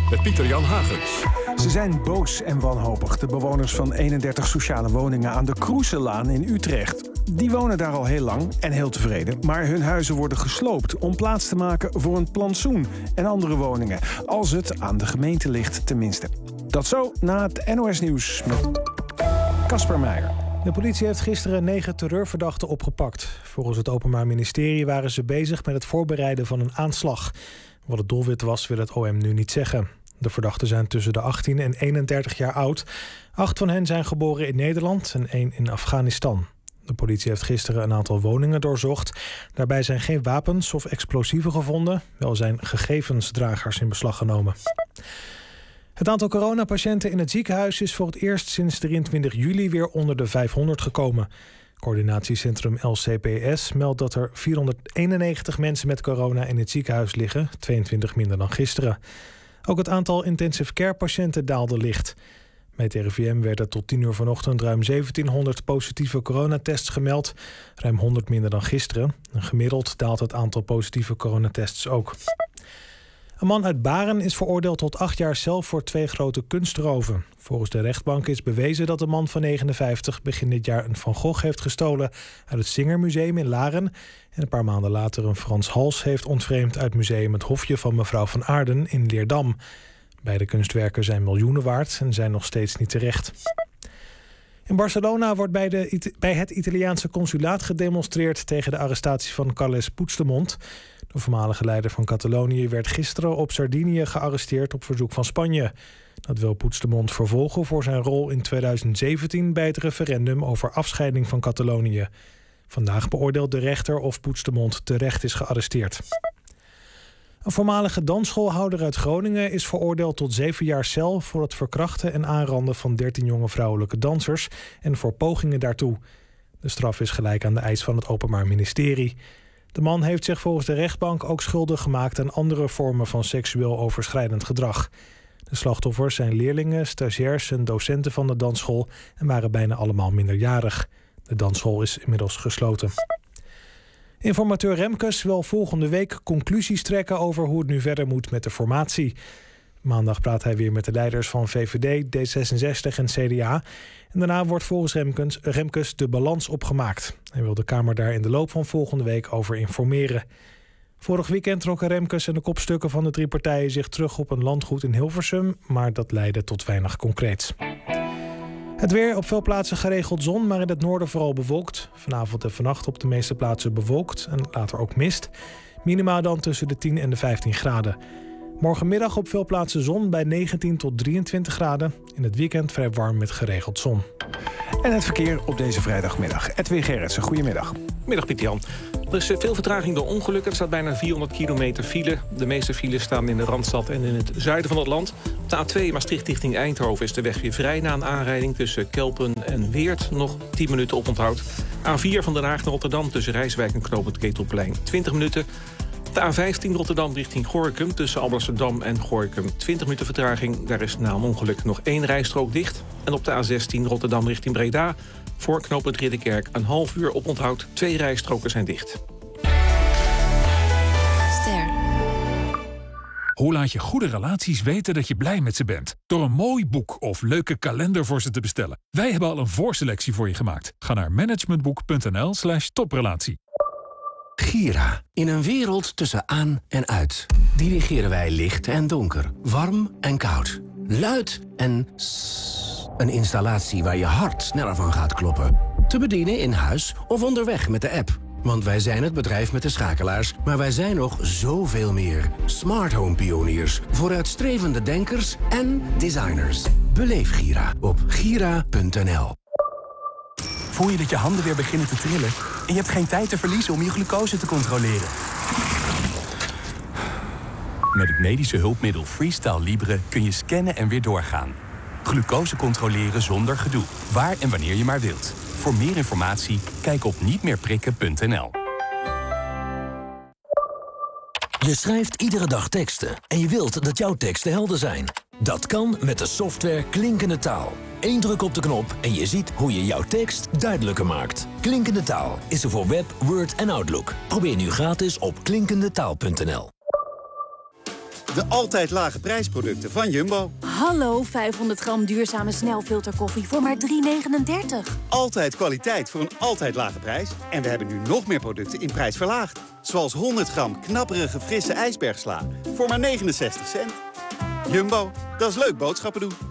met Pieter-Jan Hagens. Ze zijn boos en wanhopig, de bewoners van 31 sociale woningen aan de Kroeselaan in Utrecht. Die wonen daar al heel lang en heel tevreden, maar hun huizen worden gesloopt om plaats te maken voor een plantsoen en andere woningen. Als het aan de gemeente ligt, tenminste. Dat zo na het NOS Nieuws met Casper Meijer. De politie heeft gisteren 9 terreurverdachten opgepakt. Volgens het Openbaar Ministerie waren ze bezig met het voorbereiden van een aanslag. Wat het doelwit was, wil het OM nu niet zeggen. De verdachten zijn tussen de 18 en 31 jaar oud. 8 van hen zijn geboren in Nederland en 1 in Afghanistan. De politie heeft gisteren een aantal woningen doorzocht. Daarbij zijn geen wapens of explosieven gevonden. Wel zijn gegevensdragers in beslag genomen. Het aantal coronapatiënten in het ziekenhuis is voor het eerst sinds 23 juli weer onder de 500 gekomen. Coördinatiecentrum LCPS meldt dat er 491 mensen met corona in het ziekenhuis liggen, 22 minder dan gisteren. Ook het aantal intensive care patiënten daalde licht. Bij het RIVM werden tot 10 uur vanochtend ruim 1700 positieve coronatests gemeld, ruim 100 minder dan gisteren. En gemiddeld daalt het aantal positieve coronatests ook. Een man uit Baren is veroordeeld tot 8 jaar cel voor 2 grote kunstroven. Volgens de rechtbank is bewezen dat de man van 59 begin dit jaar een Van Gogh heeft gestolen uit het Singermuseum in Laren en een paar maanden later een Frans Hals heeft ontvreemd uit museum Het Hofje van mevrouw van Aarden in Leerdam. Beide kunstwerken zijn miljoenen waard en zijn nog steeds niet terecht. In Barcelona wordt bij het Italiaanse consulaat gedemonstreerd tegen de arrestatie van Carles Puigdemont. De voormalige leider van Catalonië werd gisteren op Sardinië gearresteerd op verzoek van Spanje. Dat wil Puigdemont vervolgen voor zijn rol in 2017 bij het referendum over afscheiding van Catalonië. Vandaag beoordeelt de rechter of Puigdemont terecht is gearresteerd. Een voormalige dansschoolhouder uit Groningen is veroordeeld tot 7 jaar cel voor het verkrachten en aanranden van 13 jonge vrouwelijke dansers en voor pogingen daartoe. De straf is gelijk aan de eis van het Openbaar Ministerie. De man heeft zich volgens de rechtbank ook schuldig gemaakt aan andere vormen van seksueel overschrijdend gedrag. De slachtoffers zijn leerlingen, stagiairs en docenten van de dansschool en waren bijna allemaal minderjarig. De dansschool is inmiddels gesloten. Informateur Remkes wil volgende week conclusies trekken over hoe het nu verder moet met de formatie. Maandag praat hij weer met de leiders van VVD, D66 en CDA. En daarna wordt volgens Remkes de balans opgemaakt. Hij wil de Kamer daar in de loop van volgende week over informeren. Vorig weekend trokken Remkes en de kopstukken van de 3 partijen zich terug op een landgoed in Hilversum, maar dat leidde tot weinig concreets. Het weer, op veel plaatsen geregeld zon, maar in het noorden vooral bewolkt. Vanavond en vannacht op de meeste plaatsen bewolkt en later ook mist. Minima dan tussen de 10 en de 15 graden. Morgenmiddag op veel plaatsen zon bij 19 tot 23 graden. In het weekend vrij warm met geregeld zon. En het verkeer op deze vrijdagmiddag. Edwin Gerritsen, goedemiddag. Middag Pieter-Jan. Er is veel vertraging door ongelukken. Er staat bijna 400 kilometer file. De meeste files staan in de Randstad en in het zuiden van het land. Op de A2 Maastricht richting Eindhoven is de weg weer vrij na een aanrijding tussen Kelpen en Weert. Nog 10 minuten oponthoud. A4 van Den Haag naar Rotterdam tussen Rijswijk en Knoop het Ketelplein 20 minuten. De A15 Rotterdam richting Gorinchem tussen Alblasserdam en Gorinchem 20 minuten vertraging. Daar is na een ongeluk nog 1 rijstrook dicht. En op de A16 Rotterdam richting Breda voor knooppunt Ridderkerk een half uur oponthoud. 2 rijstroken zijn dicht. Ster. Hoe laat je goede relaties weten dat je blij met ze bent? Door een mooi boek of leuke kalender voor ze te bestellen. Wij hebben al een voorselectie voor je gemaakt. Ga naar managementboek.nl/toprelatie. Gira. In een wereld tussen aan en uit. Dirigeren wij licht en donker. Warm en koud. Luid en een installatie waar je hart sneller van gaat kloppen. Te bedienen in huis of onderweg met de app. Want wij zijn het bedrijf met de schakelaars, maar wij zijn nog zoveel meer. Smart home pioniers, vooruitstrevende denkers en designers. Beleef Gira op gira.nl. Voel je dat je handen weer beginnen te trillen en je hebt geen tijd te verliezen om je glucose te controleren? Met het medische hulpmiddel Freestyle Libre kun je scannen en weer doorgaan. Glucose controleren zonder gedoe, waar en wanneer je maar wilt. Voor meer informatie, kijk op nietmeerprikken.nl. Je schrijft iedere dag teksten en je wilt dat jouw teksten helder zijn. Dat kan met de software Klinkende Taal. 1 druk op de knop en je ziet hoe je jouw tekst duidelijker maakt. Klinkende Taal is er voor Web, Word en Outlook. Probeer nu gratis op klinkendetaal.nl. De altijd lage prijsproducten van Jumbo. Hallo, 500 gram duurzame snelfilterkoffie voor maar €3,39. Altijd kwaliteit voor een altijd lage prijs. En we hebben nu nog meer producten in prijs verlaagd. Zoals 100 gram knapperige frisse ijsbergsla voor maar 69 cent. Jumbo, dat is leuk boodschappen doen.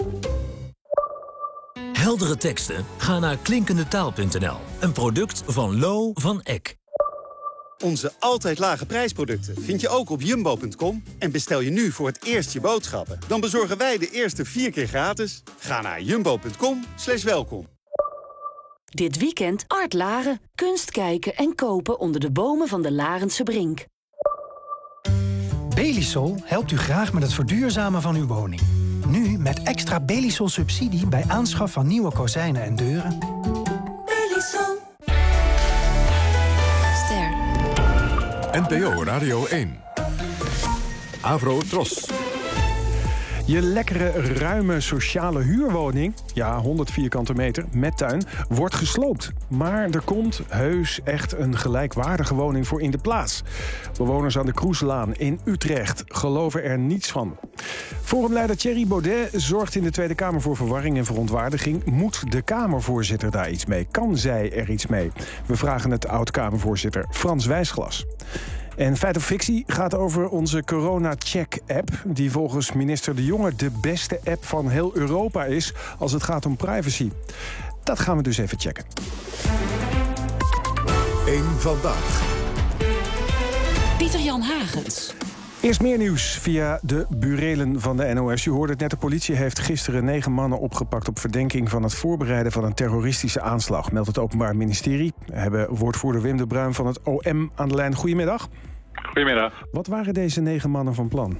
Heldere teksten? Ga naar klinkendetaal.nl. Een product van Lo van Eck. Onze altijd lage prijsproducten vind je ook op jumbo.com. En bestel je nu voor het eerst je boodschappen. Dan bezorgen wij de eerste 4 keer gratis. Ga naar jumbo.com/welkom. Dit weekend Art Laren. Kunst kijken en kopen onder de bomen van de Larense Brink. Belisol helpt u graag met het verduurzamen van uw woning. Nu met extra Belisol subsidie bij aanschaf van nieuwe kozijnen en deuren. Belisol. Ster. NPO Radio 1. Avro Tros. Je lekkere, ruime, sociale huurwoning, ja, 100 vierkante meter, met tuin, wordt gesloopt. Maar er komt heus echt een gelijkwaardige woning voor in de plaats. Bewoners aan de Kroeselaan in Utrecht geloven er niets van. Forumleider Thierry Baudet zorgt in de Tweede Kamer voor verwarring en verontwaardiging. Moet de Kamervoorzitter daar iets mee? Kan zij er iets mee? We vragen het oud-Kamervoorzitter Frans Wijsglas. En Feit of Fictie gaat over onze Corona-check-app, die volgens minister De Jonge de beste app van heel Europa is als het gaat om privacy. Dat gaan we dus even checken. 1 vandaag. Pieter-Jan Hagens. Eerst meer nieuws via de burelen van de NOS. U hoorde het net, de politie heeft gisteren 9 mannen opgepakt op verdenking van het voorbereiden van een terroristische aanslag, meldt het Openbaar Ministerie. We hebben woordvoerder Wim de Bruin van het OM aan de lijn. Goedemiddag. Goedemiddag. Wat waren deze 9 mannen van plan?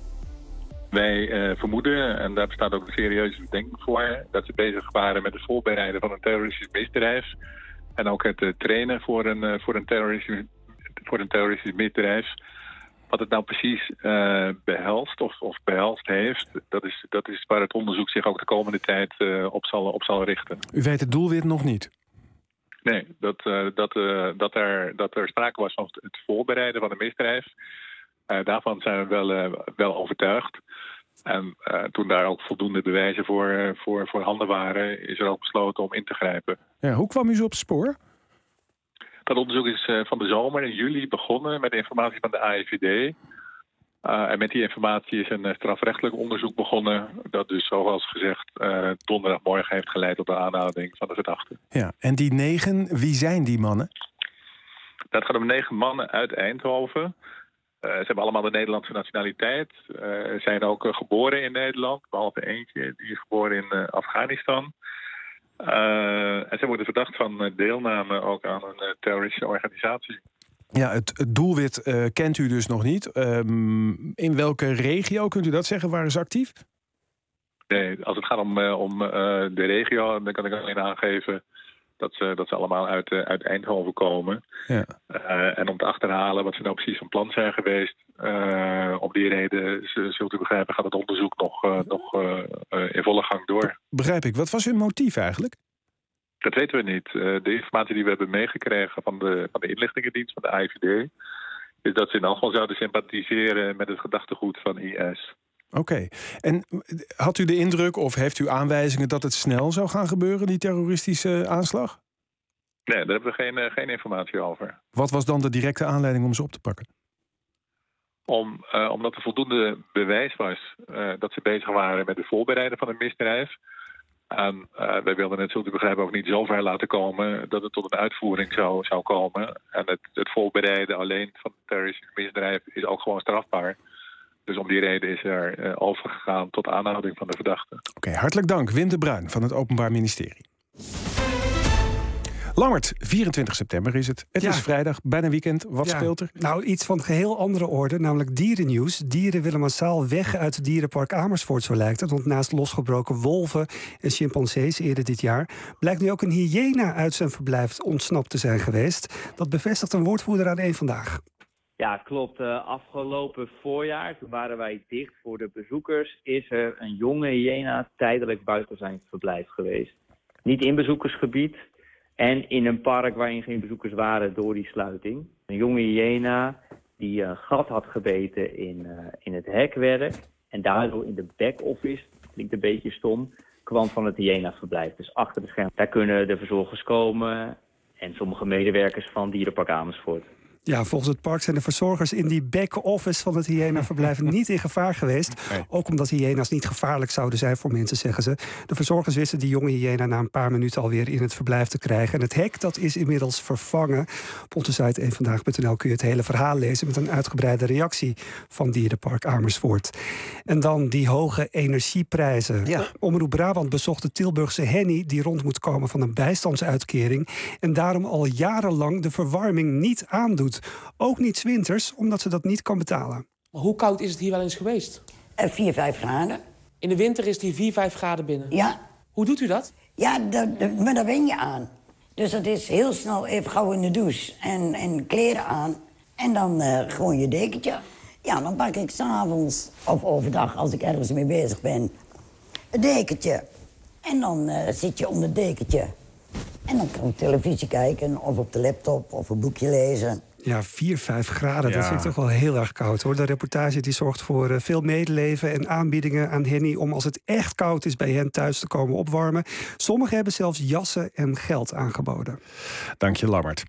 Wij vermoeden, en daar bestaat ook een serieuze verdenking voor, dat ze bezig waren met het voorbereiden van een terroristisch misdrijf. En ook het trainen voor een terroristisch misdrijf. Wat het nou precies behelst of behelst heeft, dat is waar het onderzoek zich ook de komende tijd op zal richten. U weet het doelwit nog niet? Nee, dat er sprake was van het voorbereiden van een misdrijf. Daarvan zijn we wel overtuigd. En toen daar ook voldoende bewijzen voor handen waren, is er ook besloten om in te grijpen. Ja, hoe kwam u zo op het spoor? Dat onderzoek is van de zomer in juli begonnen met informatie van de AIVD. En met die informatie is een strafrechtelijk onderzoek begonnen, dat dus zoals gezegd donderdagmorgen heeft geleid tot de aanhouding van de verdachte. Ja, en die 9, wie zijn die mannen? Dat gaat om 9 mannen uit Eindhoven. Ze hebben allemaal de Nederlandse nationaliteit. Zijn ook geboren in Nederland, behalve eentje, die is geboren in Afghanistan. En zij worden verdacht van deelname ook aan een terroristische organisatie. Ja, het doelwit kent u dus nog niet. In welke regio, kunt u dat zeggen? Waren ze actief? Nee, als het gaat om de regio, dan kan ik alleen aangeven dat ze allemaal uit Eindhoven komen. Ja. En om te achterhalen wat ze nou precies van plan zijn geweest, om die reden, zult u begrijpen, gaat het onderzoek nog in volle gang door. Begrijp ik. Wat was hun motief eigenlijk? Dat weten we niet. De informatie die we hebben meegekregen van de inlichtingendienst, van de AIVD, is dat ze in elk geval zouden sympathiseren met het gedachtegoed van IS. Oké. En had u de indruk of heeft u aanwijzingen dat het snel zou gaan gebeuren, die terroristische aanslag? Nee, daar hebben we geen informatie over. Wat was dan de directe aanleiding om ze op te pakken? Omdat er voldoende bewijs was dat ze bezig waren met het voorbereiden van een misdrijf. En wij wilden het, zult u begrijpen, ook niet zo ver laten komen dat het tot een uitvoering zou komen. En het voorbereiden alleen van een terroristisch misdrijf is ook gewoon strafbaar. Dus om die reden is er overgegaan tot aanhouding van de verdachte. Oké, hartelijk dank. Wim de Bruin van het Openbaar Ministerie. Lammert, 24 september is het. Het is vrijdag, bijna weekend. Wat speelt er? Nou, iets van geheel andere orde, namelijk dierennieuws. Dieren willen massaal weg uit het dierenpark Amersfoort, zo lijkt het. Want naast losgebroken wolven en chimpansees eerder dit jaar blijkt nu ook een hyena uit zijn verblijf ontsnapt te zijn geweest. Dat bevestigt een woordvoerder aan 1 Vandaag. Ja, klopt. Afgelopen voorjaar, toen waren wij dicht voor de bezoekers, is er een jonge hyena tijdelijk buiten zijn verblijf geweest. Niet in bezoekersgebied en in een park waarin geen bezoekers waren door die sluiting. Een jonge hyena die een gat had gebeten in het hek werden. En daardoor in de back-office, klinkt een beetje stom, kwam van het hyenaverblijf. Dus achter de schermen. Daar kunnen de verzorgers komen en sommige medewerkers van Dierenpark Amersfoort. Ja, volgens het park zijn de verzorgers in die back-office van het hyenaverblijf niet in gevaar geweest. Nee. Ook omdat hyena's niet gevaarlijk zouden zijn voor mensen, zeggen ze. De verzorgers wisten die jonge hyena na een paar minuten alweer in het verblijf te krijgen. En het hek dat is inmiddels vervangen. Op onze site eenvandaag.nl kun je het hele verhaal lezen met een uitgebreide reactie van Dierenpark Amersfoort. En dan die hoge energieprijzen. Ja. Omroep Brabant bezocht de Tilburgse Henny die rond moet komen van een bijstandsuitkering. En daarom al jarenlang de verwarming niet aandoet. Ook niet 's winters, omdat ze dat niet kan betalen. Maar hoe koud is het hier wel eens geweest? 4, 5 graden. In de winter is het hier 4, 5 graden binnen? Ja. Hoe doet u dat? Ja, maar daar wen je aan. Dus dat is heel snel even gauw in de douche en kleren aan. En dan gewoon je dekentje. Ja, dan pak ik 's avonds of overdag, als ik ergens mee bezig ben, een dekentje. En dan zit je onder het dekentje. En dan kan ik televisie kijken, of op de laptop, of een boekje lezen. Ja, 4, 5 graden, dat vind ik toch wel heel erg koud, hoor. De reportage die zorgt voor veel medeleven en aanbiedingen aan Henny om als het echt koud is bij hen thuis te komen opwarmen. Sommigen hebben zelfs jassen en geld aangeboden. Dank je, Lammert.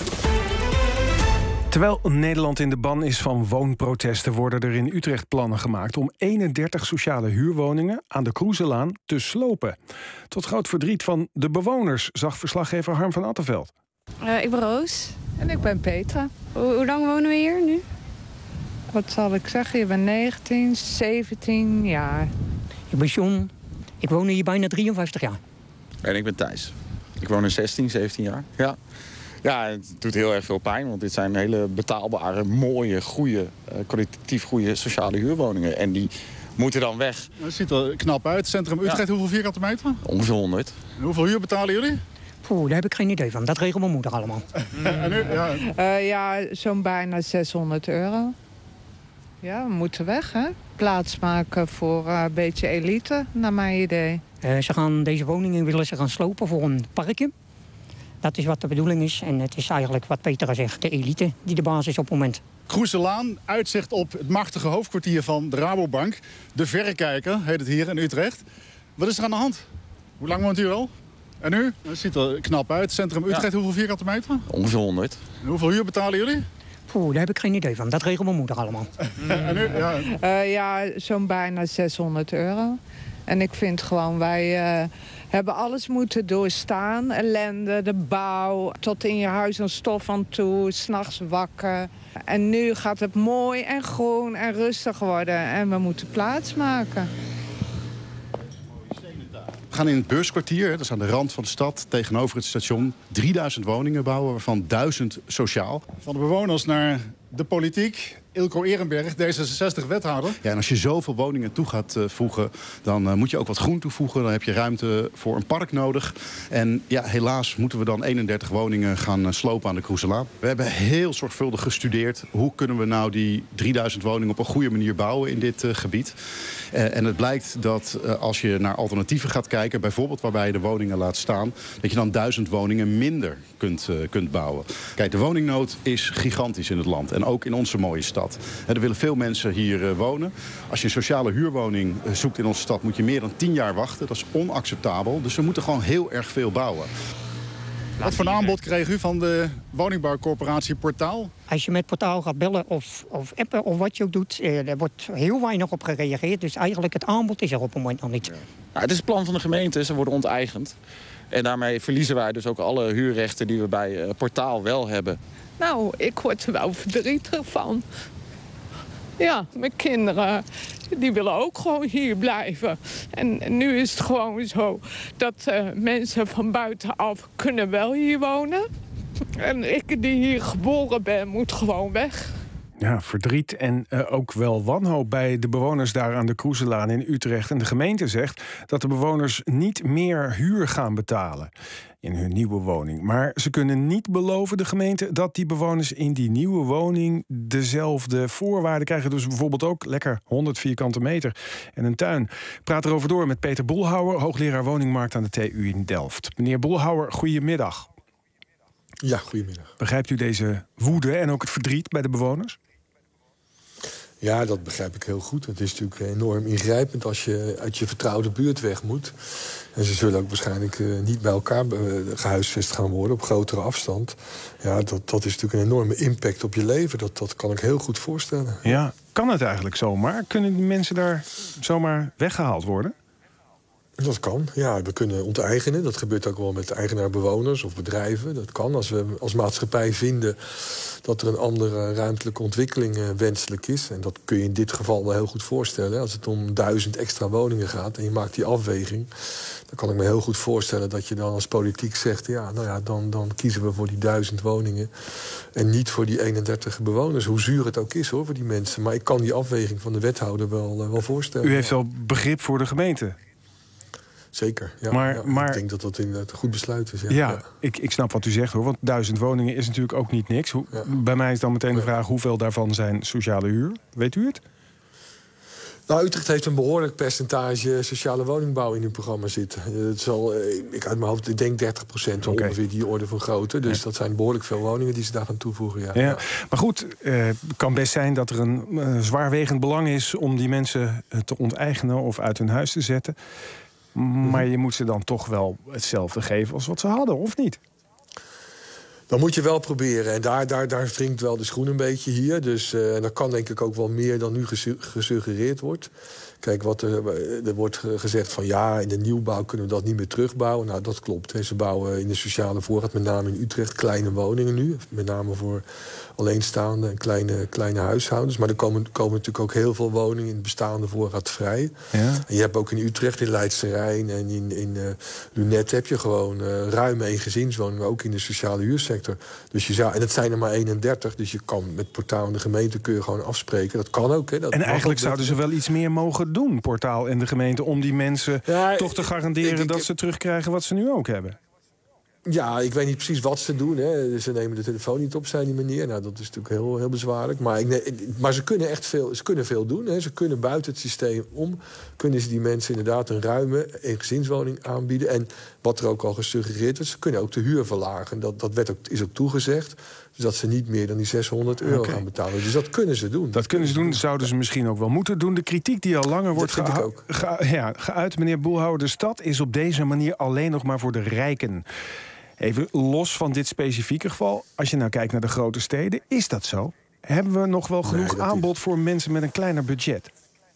Terwijl Nederland in de ban is van woonprotesten, worden er in Utrecht plannen gemaakt om 31 sociale huurwoningen aan de Kroeselaan te slopen. Tot groot verdriet van de bewoners, zag verslaggever Harm van Attenveld. Ik ben Roos. En ik ben Petra. Hoe lang wonen we hier nu? Wat zal ik zeggen? Je bent 19, 17 jaar. Ik ben John. Ik woon hier bijna 53 jaar. En ik ben Thijs. Ik woon er 16, 17 jaar. Ja. Ja, het doet heel erg veel pijn, want dit zijn hele betaalbare, mooie, goede, kwalitatief goede sociale huurwoningen. En die moeten dan weg. Het ziet er knap uit. Centrum Utrecht, hoeveel vierkante meter? Ongeveer 100. En hoeveel huur betalen jullie? Daar heb ik geen idee van. Dat regelt mijn moeder allemaal. En nu? Ja, zo'n bijna €600. Ja, we moeten weg, hè? Plaats maken voor een beetje elite, naar mijn idee. Ze gaan deze woningen willen ze gaan slopen voor een parkje. Dat is wat de bedoeling is. En het is eigenlijk wat Petra zegt, de elite die de basis is op het moment. Kroeselaan, uitzicht op het machtige hoofdkwartier van de Rabobank. De Verrekijker heet het hier in Utrecht. Wat is er aan de hand? Hoe lang woont u al? En nu? Het ziet er knap uit. Centrum Utrecht, hoeveel vierkante meter? Ongeveer 100. En hoeveel huur betalen jullie? Daar heb ik geen idee van. Dat regelt mijn moeder allemaal. En nu? Ja, zo'n bijna €600. En ik vind gewoon, wij hebben alles moeten doorstaan. Ellende, de bouw, tot in je huis een stof aan toe, 's nachts wakker. En nu gaat het mooi en groen en rustig worden. En we moeten plaats maken. We gaan in het beurskwartier, dat is aan de rand van de stad, tegenover het station, 3000 woningen bouwen, waarvan 1000 sociaal. Van de bewoners naar de politiek. Ilko Ehrenberg, D66-wethouder. Ja, en als je zoveel woningen toe gaat voegen, dan moet je ook wat groen toevoegen. Dan heb je ruimte voor een park nodig. En ja, helaas moeten we dan 31 woningen gaan slopen aan de Kroeselaan. We hebben heel zorgvuldig gestudeerd. Hoe kunnen we nou die 3000 woningen op een goede manier bouwen in dit gebied? En het blijkt dat als je naar alternatieven gaat kijken, bijvoorbeeld waarbij je de woningen laat staan, dat je dan 1000 woningen minder kunt bouwen. Kijk, de woningnood is gigantisch in het land. En ook in onze mooie stad. Er willen veel mensen hier wonen. Als je een sociale huurwoning zoekt in onze stad, moet je meer dan 10 jaar wachten. Dat is onacceptabel. Dus we moeten gewoon heel erg veel bouwen. Wat voor een aanbod kreeg u van de woningbouwcorporatie Portaal? Als je met Portaal gaat bellen of appen of wat je ook doet, er wordt heel weinig op gereageerd. Dus eigenlijk het aanbod is er op het moment nog niet. Ja. Nou, het is het plan van de gemeente, ze worden onteigend. En daarmee verliezen wij dus ook alle huurrechten die we bij Portaal wel hebben. Nou, ik word er wel verdrietig van. Ja, mijn kinderen, die willen ook gewoon hier blijven. En nu is het gewoon zo dat mensen van buitenaf kunnen wel hier wonen. En ik die hier geboren ben, moet gewoon weg. Ja, verdriet en ook wel wanhoop bij de bewoners daar aan de Kroeselaan in Utrecht. En de gemeente zegt dat de bewoners niet meer huur gaan betalen in hun nieuwe woning. Maar ze kunnen niet beloven, de gemeente, dat die bewoners in die nieuwe woning dezelfde voorwaarden krijgen. Dus bijvoorbeeld ook lekker 100 vierkante meter en een tuin. Ik praat erover door met Peter Boelhouwer, hoogleraar woningmarkt aan de TU in Delft. Meneer Boelhouwer, goedemiddag. Ja, goedemiddag. Begrijpt u deze woede en ook het verdriet bij de bewoners? Ja, dat begrijp ik heel goed. Het is natuurlijk enorm ingrijpend als je uit je vertrouwde buurt weg moet. En ze zullen ook waarschijnlijk niet bij elkaar gehuisvest gaan worden op grotere afstand. Ja, dat is natuurlijk een enorme impact op je leven. Dat kan ik heel goed voorstellen. Ja, kan het eigenlijk zomaar? Kunnen die mensen daar zomaar weggehaald worden? Dat kan, ja. We kunnen onteigenen. Dat gebeurt ook wel met eigenaar-bewoners of bedrijven. Dat kan. Als we als maatschappij vinden dat er een andere ruimtelijke ontwikkeling wenselijk is. En dat kun je in dit geval wel heel goed voorstellen. Als het om 1000 extra woningen gaat en je maakt die afweging, dan kan ik me heel goed voorstellen dat je dan als politiek zegt, ja, nou ja, dan kiezen we voor die 1000 woningen en niet voor die 31 bewoners. Hoe zuur het ook is, hoor, voor die mensen. Maar ik kan die afweging van de wethouder wel voorstellen. U heeft wel begrip voor de gemeente? Zeker, ja. Maar ik denk dat dat inderdaad een goed besluit is. Ja. Ik snap wat u zegt, hoor. Want 1000 woningen is natuurlijk ook niet niks. Bij mij is dan meteen de vraag, hoeveel daarvan zijn sociale huur? Weet u het? Nou, Utrecht heeft een behoorlijk percentage sociale woningbouw in uw programma zitten. Het zal, ik uit mijn hoofd, ik denk 30% ongeveer die orde van grootte. Dus dat zijn behoorlijk veel woningen die ze daar gaan toevoegen. Ja. Maar goed, het kan best zijn dat er een zwaarwegend belang is om die mensen te onteigenen of uit hun huis te zetten. Maar je moet ze dan toch wel hetzelfde geven als wat ze hadden, of niet? Dan moet je wel proberen. En daar wringt wel de schoen een beetje hier. Dus dat kan denk ik ook wel meer dan nu gesuggereerd wordt. Kijk, er wordt gezegd van ja, in de nieuwbouw kunnen we dat niet meer terugbouwen. Nou, dat klopt. Ze bouwen in de sociale voorraad, met name in Utrecht, kleine woningen nu. Met name voor alleenstaande en kleine huishoudens. Maar er komen natuurlijk ook heel veel woningen in de bestaande voorraad vrij. Ja. En je hebt ook in Utrecht, in Leidse Rijn en in Lunet heb je gewoon ruim eengezinswoningen, ook in de sociale huursector. Dus en het zijn er maar 31, dus je kan met Portaal en de gemeente kun je gewoon afspreken. Dat kan ook. Hè. En eigenlijk zouden ze wel iets meer mogen doen, Portaal en de gemeente, om die mensen toch te garanderen dat ze terugkrijgen wat ze nu ook hebben. Ja, ik weet niet precies wat ze doen. Hè. Ze nemen de telefoon niet op, zei die meneer. Nou, dat is natuurlijk heel, heel bezwaarlijk. Maar ze kunnen echt veel doen. Hè. Ze kunnen buiten het systeem om, kunnen ze die mensen inderdaad een ruime eengezinswoning aanbieden. En wat er ook al gesuggereerd wordt, ze kunnen ook de huur verlagen. Dat is ook toegezegd. Dus dat ze niet meer dan die €600 gaan betalen. Dus dat kunnen ze doen. Dat kunnen ze doen, zouden ze misschien ook wel moeten doen. De kritiek die al langer wordt geuit, meneer Boelhouwer, de stad is op deze manier alleen nog maar voor de rijken. Even los van dit specifieke geval, als je nou kijkt naar de grote steden, is dat zo? Hebben we nog wel genoeg aanbod voor mensen met een kleiner budget?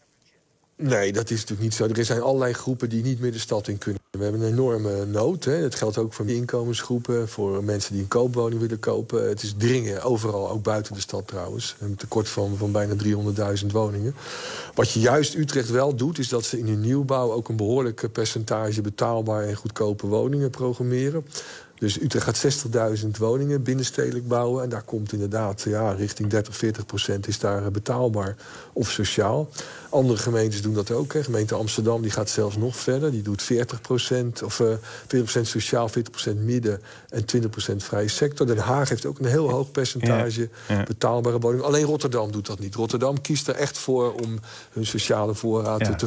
Nee, dat is natuurlijk niet zo. Er zijn allerlei groepen die niet meer de stad in kunnen. We hebben een enorme nood. Hè. Dat geldt ook voor inkomensgroepen, voor mensen die een koopwoning willen kopen. Het is dringen, overal, ook buiten de stad trouwens. Een tekort van bijna 300.000 woningen. Wat je juist Utrecht wel doet, is dat ze in hun nieuwbouw ook een behoorlijk percentage betaalbare en goedkope woningen programmeren. Dus Utrecht gaat 60.000 woningen binnenstedelijk bouwen. En daar komt inderdaad richting 30-40% is daar betaalbaar of sociaal. Andere gemeentes doen dat ook. Hè. Gemeente Amsterdam die gaat zelfs nog verder. Die doet 40% of 40% sociaal, 40% midden en 20% vrije sector. Den Haag heeft ook een heel hoog percentage betaalbare woningen. Alleen Rotterdam doet dat niet. Rotterdam kiest er echt voor om hun sociale voorraad te